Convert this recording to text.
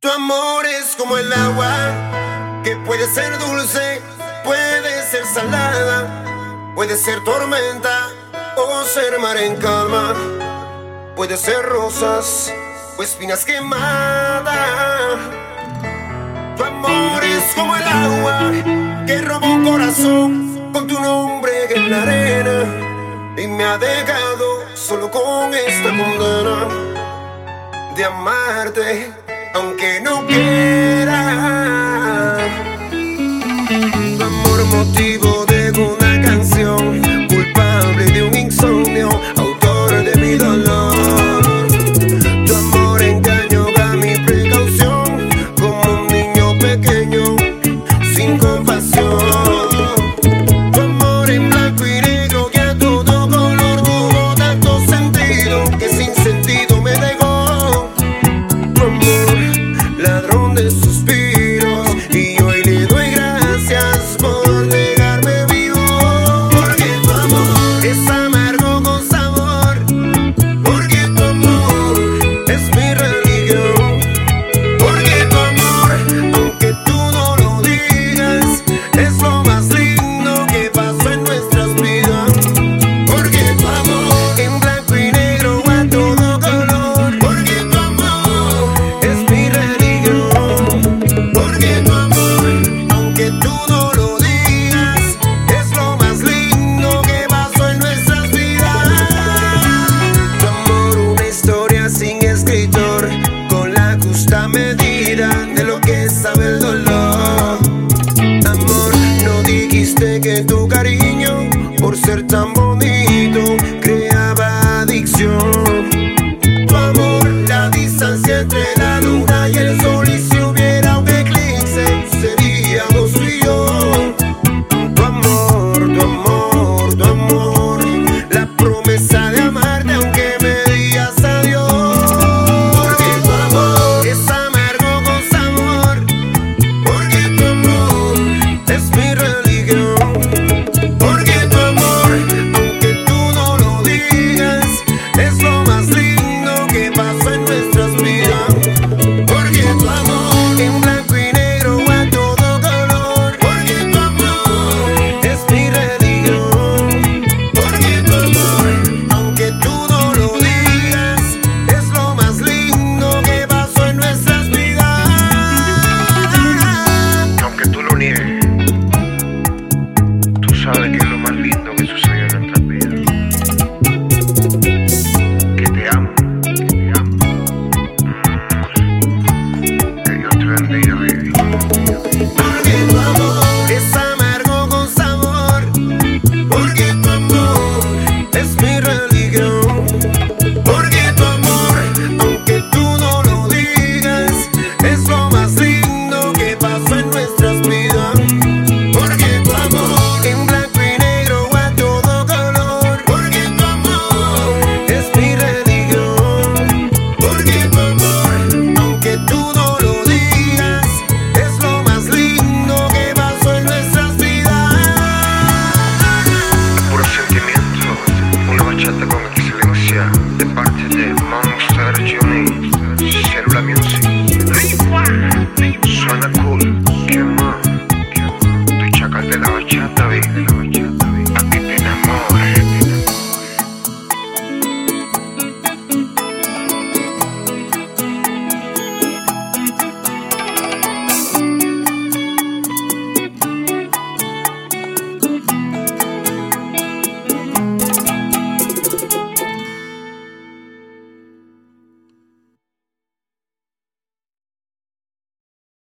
Tu amor es como el agua, que puede ser dulce, puede ser salada, puede ser tormenta o ser mar en calma, puede ser rosas o espinas quemadas. Tu amor es como el agua que roba un corazón con tu nombre en la arena y me ha dejado solo con esta condena de amarte aunque no quiera. Tu amor motivo de una canción, culpable de un insomnio, autor de mi dolor. Tu amor engañó a mi precaución, como un niño pequeño sin compasión. Tu amor en blanco y negro que a todo color tuvo tanto sentido que sin sentido me dejó. Tu amor, ladrón de suspiros, y hoy le doy gracias por dejarme vivo. Porque tu amor es amargo con sabor, porque tu amor es mi religión, porque tu amor, aunque tú no lo digas, es lo más lindo que pasó en nuestras vidas. Porque tu amor en blanco y negro a todo color, porque tu amor es mi religión, porque tu amor, aunque tú no lo digas, es lo más lindo que pasó en nuestras vidas. Tu amor, una historia sin escritor, con la justa medida de lo que sabe el dolor. Amor, no dijiste que tu cariño, por ser tan bonito, creaba adicción. Tu amor, la distancia entre la luna y el sol, y si hubiera un eclipse, seríamos tú y yo. Tu amor, tu amor, tu amor, la promesa de amarte aunque me digas adiós. Porque tu amor es amargo con sabor, porque tu amor es mi religión, porque tu amor, aunque tú no lo digas, es lo más lindo que pasó en nuestras vidas. Porque tu amor en blanco y negro a todo color, porque tu amor es mi religión, porque tu amor, aunque tú no lo digas, es lo más lindo que pasó en nuestras vidas. Aunque tú lo niegues, tú sabes que es lo más lindo que sucedió en nuestras vidas. Que te amo, que te amo. Que Dios te bendiga, vida.